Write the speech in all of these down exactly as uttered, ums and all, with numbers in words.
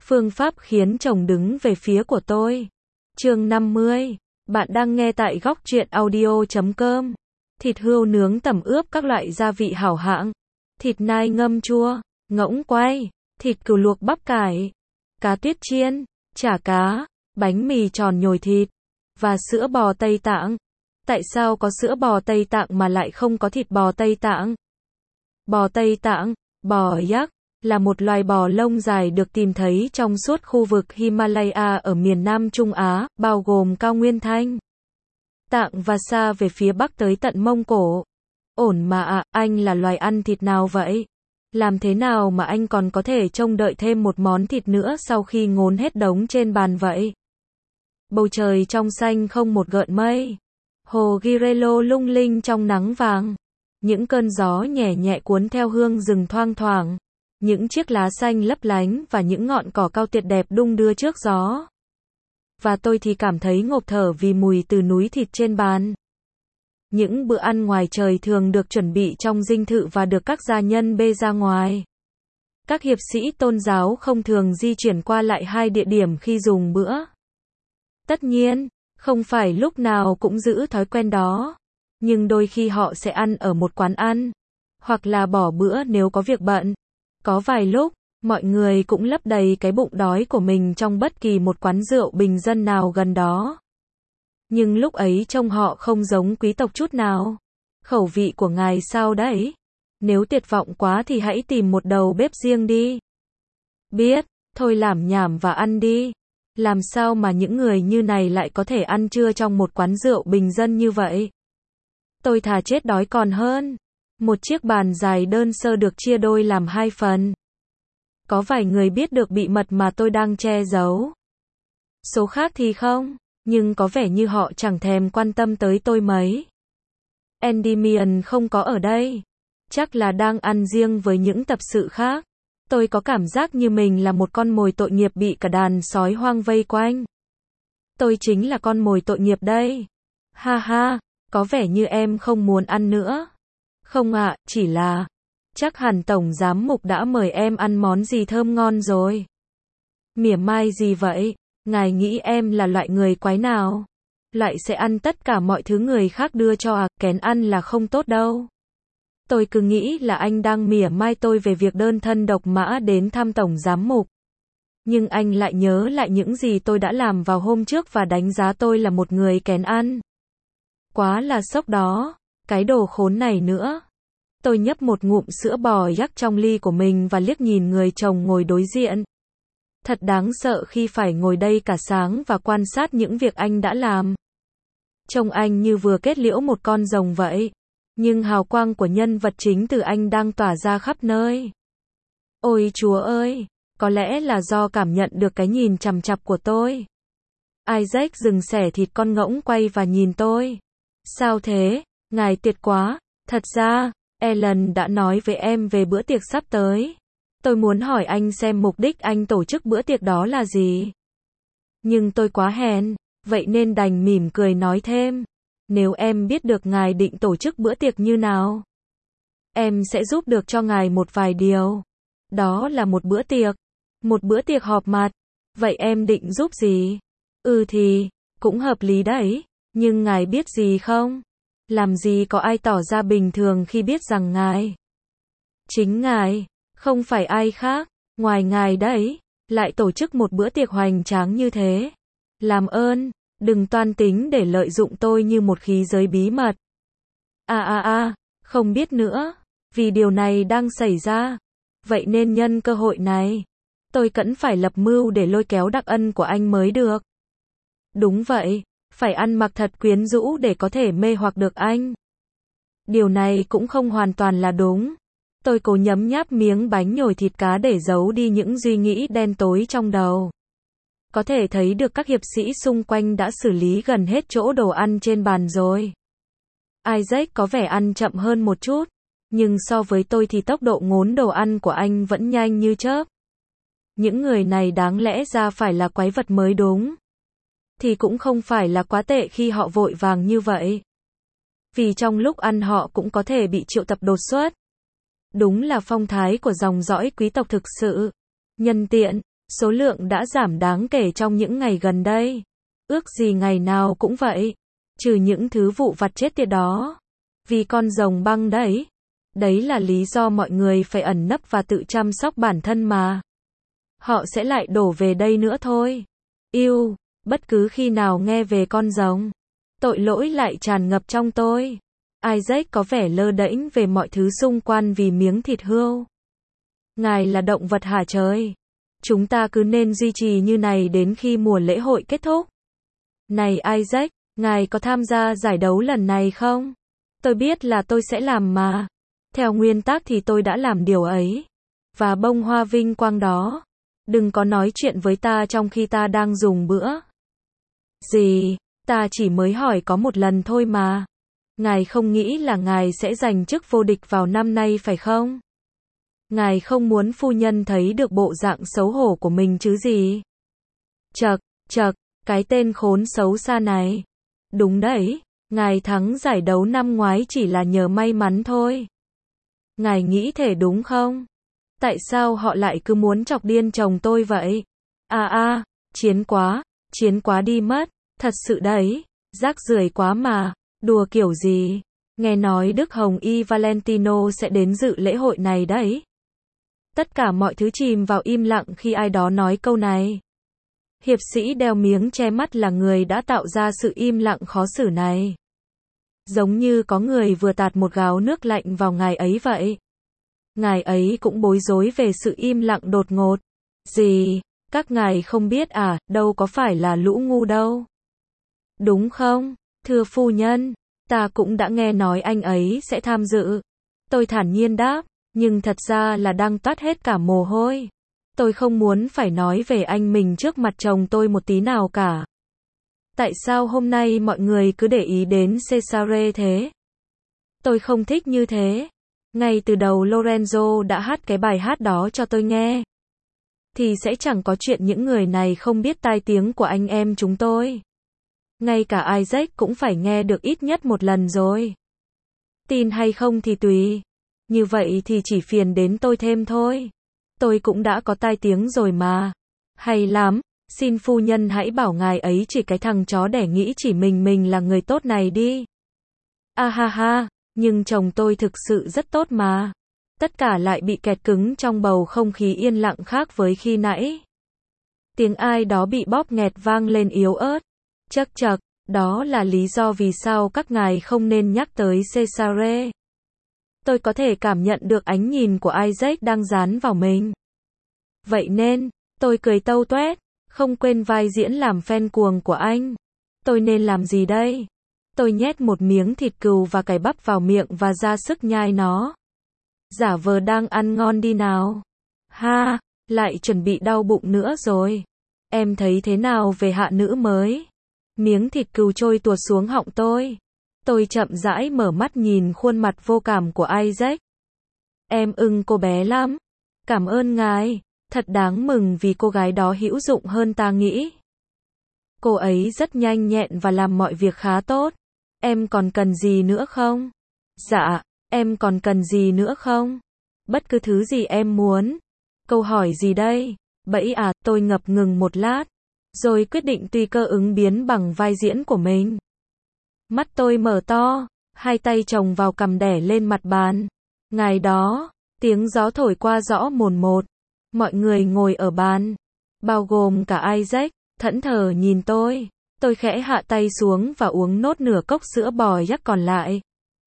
Phương pháp khiến chồng đứng về phía của tôi. Chương năm mươi. Bạn đang nghe tại góc truyện audio chấm com. Thịt hươu nướng tẩm ướp các loại gia vị hảo hạng. Thịt nai ngâm chua, ngỗng quay, thịt cừu luộc bắp cải, cá tuyết chiên, chả cá, bánh mì tròn nhồi thịt, và sữa bò Tây Tạng. Tại sao có sữa bò Tây Tạng mà lại không có thịt bò Tây Tạng? Bò Tây Tạng, bò yak, là một loài bò lông dài được tìm thấy trong suốt khu vực Himalaya ở miền Nam Trung Á, bao gồm cao nguyên Thanh Tạng và xa về phía Bắc tới tận Mông Cổ. Ổn mà ạ, à, anh là loài ăn thịt nào vậy? Làm thế nào mà anh còn có thể trông đợi thêm một món thịt nữa sau khi ngốn hết đống trên bàn vậy? Bầu trời trong xanh không một gợn mây. Hồ Girelo lung linh trong nắng vàng. Những cơn gió nhẹ nhẹ cuốn theo hương rừng thoang thoảng. Những chiếc lá xanh lấp lánh và những ngọn cỏ cao tuyệt đẹp đung đưa trước gió. Và tôi thì cảm thấy ngộp thở vì mùi từ núi thịt trên bàn. Những bữa ăn ngoài trời thường được chuẩn bị trong dinh thự và được các gia nhân bê ra ngoài. Các hiệp sĩ tôn giáo không thường di chuyển qua lại hai địa điểm khi dùng bữa. Tất nhiên, không phải lúc nào cũng giữ thói quen đó. Nhưng đôi khi họ sẽ ăn ở một quán ăn. Hoặc là bỏ bữa nếu có việc bận. Có vài lúc, mọi người cũng lấp đầy cái bụng đói của mình trong bất kỳ một quán rượu bình dân nào gần đó. Nhưng lúc ấy trông họ không giống quý tộc chút nào. Khẩu vị của ngài sao đấy? Nếu tuyệt vọng quá thì hãy tìm một đầu bếp riêng đi. Biết, thôi làm nhảm và ăn đi. Làm sao mà những người như này lại có thể ăn trưa trong một quán rượu bình dân như vậy? Tôi thà chết đói còn hơn. Một chiếc bàn dài đơn sơ được chia đôi làm hai phần. Có vài người biết được bí mật mà tôi đang che giấu. Số khác thì không, nhưng có vẻ như họ chẳng thèm quan tâm tới tôi mấy. Endymion không có ở đây. Chắc là đang ăn riêng với những tập sự khác. Tôi có cảm giác như mình là một con mồi tội nghiệp bị cả đàn sói hoang vây quanh. Tôi chính là con mồi tội nghiệp đây. Ha ha, có vẻ như em không muốn ăn nữa. Không ạ, à, chỉ là... Chắc hẳn Tổng Giám Mục đã mời em ăn món gì thơm ngon rồi. Mỉa mai gì vậy? Ngài nghĩ em là loại người quái nào? Loại sẽ ăn tất cả mọi thứ người khác đưa cho à, kén ăn là không tốt đâu. Tôi cứ nghĩ là anh đang mỉa mai tôi về việc đơn thân độc mã đến thăm Tổng Giám Mục. Nhưng anh lại nhớ lại những gì tôi đã làm vào hôm trước và đánh giá tôi là một người kén ăn. Quá là sốc đó. Cái đồ khốn này nữa. Tôi nhấp một ngụm sữa bò yak trong ly của mình và liếc nhìn người chồng ngồi đối diện. Thật đáng sợ khi phải ngồi đây cả sáng và quan sát những việc anh đã làm. Trông anh như vừa kết liễu một con rồng vậy. Nhưng hào quang của nhân vật chính từ anh đang tỏa ra khắp nơi. Ôi Chúa ơi! Có lẽ là do cảm nhận được cái nhìn chằm chằm của tôi. Isaac dừng xẻ thịt con ngỗng quay và nhìn tôi. Sao thế? Ngài tuyệt quá. Thật ra, Ellen đã nói với em về bữa tiệc sắp tới. Tôi muốn hỏi anh xem mục đích anh tổ chức bữa tiệc đó là gì. Nhưng tôi quá hèn, vậy nên đành mỉm cười nói thêm. Nếu em biết được ngài định tổ chức bữa tiệc như nào, em sẽ giúp được cho ngài một vài điều. Đó là một bữa tiệc. Một bữa tiệc họp mặt. Vậy em định giúp gì? Ừ thì, cũng hợp lý đấy. Nhưng ngài biết gì không? Làm gì có ai tỏ ra bình thường khi biết rằng ngài, chính ngài, không phải ai khác, ngoài ngài đấy, lại tổ chức một bữa tiệc hoành tráng như thế. Làm ơn, đừng toan tính để lợi dụng tôi như một khí giới bí mật. À à à, không biết nữa, vì điều này đang xảy ra. Vậy nên nhân cơ hội này, tôi cần phải lập mưu để lôi kéo đặc ân của anh mới được. Đúng vậy. Phải ăn mặc thật quyến rũ để có thể mê hoặc được anh. Điều này cũng không hoàn toàn là đúng. Tôi cố nhấm nháp miếng bánh nhồi thịt cá để giấu đi những suy nghĩ đen tối trong đầu. Có thể thấy được các hiệp sĩ xung quanh đã xử lý gần hết chỗ đồ ăn trên bàn rồi. Isaac có vẻ ăn chậm hơn một chút. Nhưng so với tôi thì tốc độ ngốn đồ ăn của anh vẫn nhanh như chớp. Những người này đáng lẽ ra phải là quái vật mới đúng. Thì cũng không phải là quá tệ khi họ vội vàng như vậy. Vì trong lúc ăn họ cũng có thể bị triệu tập đột xuất. Đúng là phong thái của dòng dõi quý tộc thực sự. Nhân tiện, Số lượng đã giảm đáng kể trong những ngày gần đây. Ước gì ngày nào cũng vậy. Trừ những thứ vụ vặt chết tiệt đó. Vì con rồng băng đấy. Đấy là lý do mọi người phải ẩn nấp và tự chăm sóc bản thân mà. Họ sẽ lại đổ về đây nữa thôi. Yêu, bất cứ khi nào nghe về con rồng, tội lỗi lại tràn ngập trong tôi. Isaac có vẻ lơ đễnh về mọi thứ xung quanh vì miếng thịt hươu. Ngài là động vật hả trời? Chúng ta cứ nên duy trì như này đến khi mùa lễ hội kết thúc. Này Isaac, ngài có tham gia giải đấu lần này không? Tôi biết là tôi sẽ làm mà. Theo nguyên tắc thì tôi đã làm điều ấy. Và bông hoa vinh quang đó. Đừng có nói chuyện với ta trong khi ta đang dùng bữa. Gì? Ta chỉ mới hỏi có một lần thôi mà. Ngài không nghĩ là ngài sẽ giành chức vô địch vào năm nay phải không? Ngài không muốn phu nhân thấy được bộ dạng xấu hổ của mình chứ gì? Chậc, chậc, cái tên khốn xấu xa này. Đúng đấy, ngài thắng giải đấu năm ngoái chỉ là nhờ may mắn thôi. Ngài nghĩ thế đúng không? Tại sao họ lại cứ muốn chọc điên chồng tôi vậy? À à, chiến quá, chiến quá đi mất, thật sự đấy, rác rưởi quá mà, đùa kiểu gì? Nghe nói Đức Hồng Y Valentino sẽ đến dự lễ hội này đấy. Tất cả mọi thứ chìm vào im lặng khi ai đó nói câu này. Hiệp sĩ đeo miếng che mắt là người đã tạo ra sự im lặng khó xử này. Giống như có người vừa tạt một gáo nước lạnh vào ngài ấy vậy. Ngài ấy cũng bối rối về sự im lặng đột ngột. Gì? Các ngài không biết à, đâu có phải là lũ ngu đâu. Đúng không? Thưa phu nhân, ta cũng đã nghe nói anh ấy sẽ tham dự. Tôi thản nhiên đáp, nhưng thật ra là đang toát hết cả mồ hôi. Tôi không muốn phải nói về anh mình trước mặt chồng tôi một tí nào cả. Tại sao hôm nay mọi người cứ để ý đến Cesare thế? Tôi không thích như thế. Ngay từ đầu Lorenzo đã hát cái bài hát đó cho tôi nghe. Thì sẽ chẳng có chuyện những người này không biết tai tiếng của anh em chúng tôi. Ngay cả Isaac cũng phải nghe được ít nhất một lần rồi. Tin hay không thì tùy. Như vậy thì chỉ phiền đến tôi thêm thôi. Tôi cũng đã có tai tiếng rồi mà. Hay lắm, xin phu nhân hãy bảo ngài ấy chỉ cái thằng chó đẻ nghĩ chỉ mình mình là người tốt này đi. À ha ha, nhưng chồng tôi thực sự rất tốt mà. Tất cả lại bị kẹt cứng trong bầu không khí yên lặng khác với khi nãy. Tiếng ai đó bị bóp nghẹt vang lên yếu ớt. Chậc chậc, đó là lý do vì sao các ngài không nên nhắc tới Cesare. Tôi có thể cảm nhận được ánh nhìn của Isaac đang dán vào mình. Vậy nên, tôi cười tâu toét, không quên vai diễn làm fan cuồng của anh. Tôi nên làm gì đây? Tôi nhét một miếng thịt cừu và cải bắp vào miệng và ra sức nhai nó. Giả vờ đang ăn ngon đi nào. Ha, lại chuẩn bị đau bụng nữa rồi. Em thấy thế nào về hạ nữ mới? Miếng thịt cừu trôi tuột xuống họng tôi. Tôi chậm rãi mở mắt nhìn khuôn mặt vô cảm của Isaac. Em ưng cô bé lắm. Cảm ơn ngài. Thật đáng mừng vì cô gái đó hữu dụng hơn ta nghĩ. Cô ấy rất nhanh nhẹn và làm mọi việc khá tốt. Em còn cần gì nữa không? Dạ, em còn cần gì nữa không? Bất cứ thứ gì em muốn. Câu hỏi gì đây? Bẫy à, tôi ngập ngừng một lát. Rồi quyết định tùy cơ ứng biến bằng vai diễn của mình. Mắt tôi mở to, hai tay chồng vào cằm đẻ lên mặt bàn. Ngày đó, tiếng gió thổi qua rõ mồn một. Mọi người ngồi ở bàn, bao gồm cả Isaac, thẫn thờ nhìn tôi. Tôi khẽ hạ tay xuống và uống nốt nửa cốc sữa bò yak còn lại.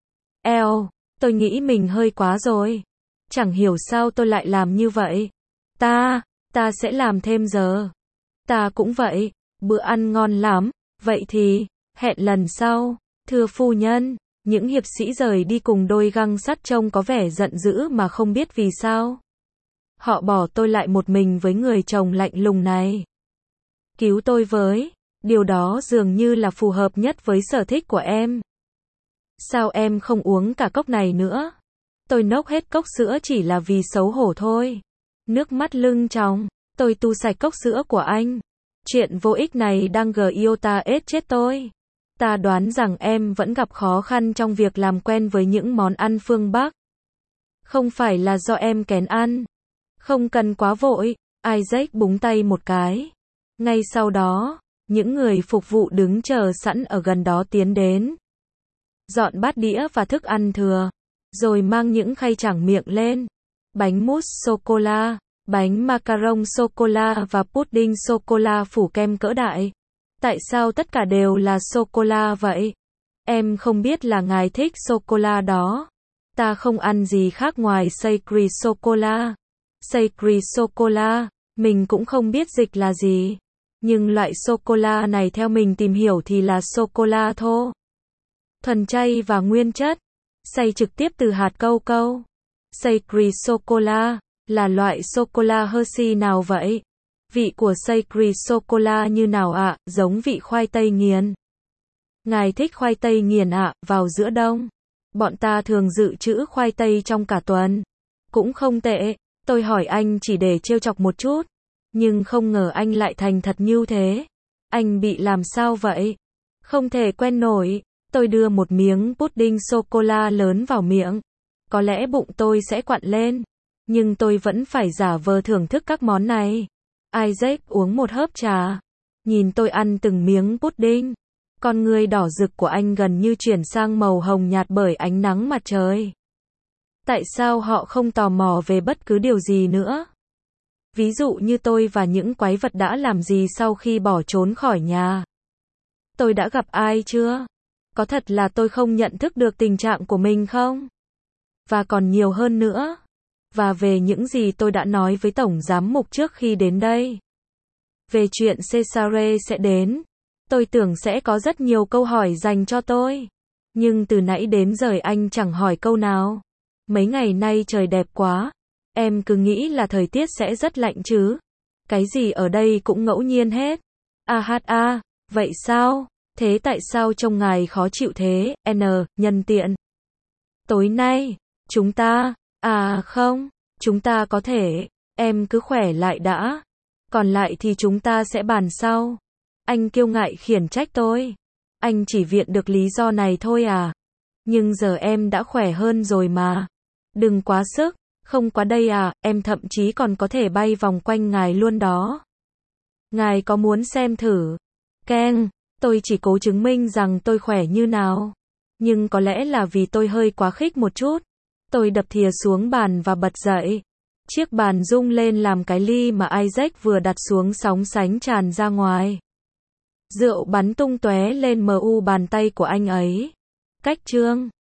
Eo, tôi nghĩ mình hơi quá rồi. Chẳng hiểu sao tôi lại làm như vậy. Ta, ta sẽ làm thêm giờ. Ta cũng vậy, bữa ăn ngon lắm. Vậy thì, hẹn lần sau. Thưa phu nhân, những hiệp sĩ rời đi cùng đôi găng sắt trông có vẻ giận dữ mà không biết vì sao. Họ bỏ tôi lại một mình với người chồng lạnh lùng này. Cứu tôi với, điều đó dường như là phù hợp nhất với sở thích của em. Sao em không uống cả cốc này nữa? Tôi nốc hết cốc sữa chỉ là vì xấu hổ thôi. Nước mắt lưng tròng, tôi tu sạch cốc sữa của anh. Chuyện vô ích này đang gờ yêu ta ết chết tôi. Ta đoán rằng em vẫn gặp khó khăn trong việc làm quen với những món ăn phương Bắc. Không phải là do em kén ăn. Không cần quá vội, Isaac búng tay một cái. Ngay sau đó, những người phục vụ đứng chờ sẵn ở gần đó tiến đến. Dọn bát đĩa và thức ăn thừa. Rồi mang những khay trảng miệng lên. Bánh mousse sô-cô-la, bánh macaron sô-cô-la và pudding sô-cô-la phủ kem cỡ đại. Tại sao tất cả đều là sô-cô-la vậy? Em không biết là ngài thích sô-cô-la đó. Ta không ăn gì khác ngoài sacred sô-cô-la. Sacred sô-cô-la, mình cũng không biết dịch là gì. Nhưng loại sô-cô-la này theo mình tìm hiểu thì là sô-cô-la thô. Thuần chay và nguyên chất. Xay trực tiếp từ hạt cau cau. Sacred sô-cô-la là loại sô-cô-la Hershey nào vậy? Vị của sacred sô-cô-la như nào ạ? À? Giống vị khoai tây nghiền. Ngài thích khoai tây nghiền ạ? À? Vào giữa đông, bọn ta thường dự trữ khoai tây trong cả tuần. Cũng không tệ. Tôi hỏi anh chỉ để trêu chọc một chút. Nhưng không ngờ anh lại thành thật như thế. Anh bị làm sao vậy? Không thể quen nổi. Tôi đưa một miếng pudding sô-cô-la lớn vào miệng. Có lẽ bụng tôi sẽ quặn lên. Nhưng tôi vẫn phải giả vờ thưởng thức các món này. Isaac uống một hớp trà. Nhìn tôi ăn từng miếng pudding. Con ngươi đỏ rực của anh gần như chuyển sang màu hồng nhạt bởi ánh nắng mặt trời. Tại sao họ không tò mò về bất cứ điều gì nữa? Ví dụ như tôi và những quái vật đã làm gì sau khi bỏ trốn khỏi nhà. Tôi đã gặp ai chưa? Có thật là tôi không nhận thức được tình trạng của mình không? Và còn nhiều hơn nữa. Và về những gì tôi đã nói với Tổng Giám mục trước khi đến đây. Về chuyện Cesare sẽ đến. Tôi tưởng sẽ có rất nhiều câu hỏi dành cho tôi. Nhưng từ nãy đến giờ anh chẳng hỏi câu nào. Mấy ngày nay trời đẹp quá. Em cứ nghĩ là thời tiết sẽ rất lạnh chứ. Cái gì ở đây cũng ngẫu nhiên hết. À hát à, vậy sao? Thế tại sao trông ngài khó chịu thế? N, nhân tiện. Tối nay, chúng ta, à không, chúng ta có thể, em cứ khỏe lại đã. Còn lại thì chúng ta sẽ bàn sau. Anh kiêu ngại khiển trách tôi. Anh chỉ viện được lý do này thôi à? Nhưng giờ em đã khỏe hơn rồi mà. Đừng quá sức, không quá đây à, em thậm chí còn có thể bay vòng quanh ngài luôn đó. Ngài có muốn xem thử? Keng, tôi chỉ cố chứng minh rằng tôi khỏe như nào. Nhưng có lẽ là vì tôi hơi quá khích một chút. Tôi đập thìa xuống bàn và bật dậy. Chiếc bàn rung lên làm cái ly mà Isaac vừa đặt xuống sóng sánh tràn ra ngoài. Rượu bắn tung tóe lên mu bàn tay của anh ấy. Cách chương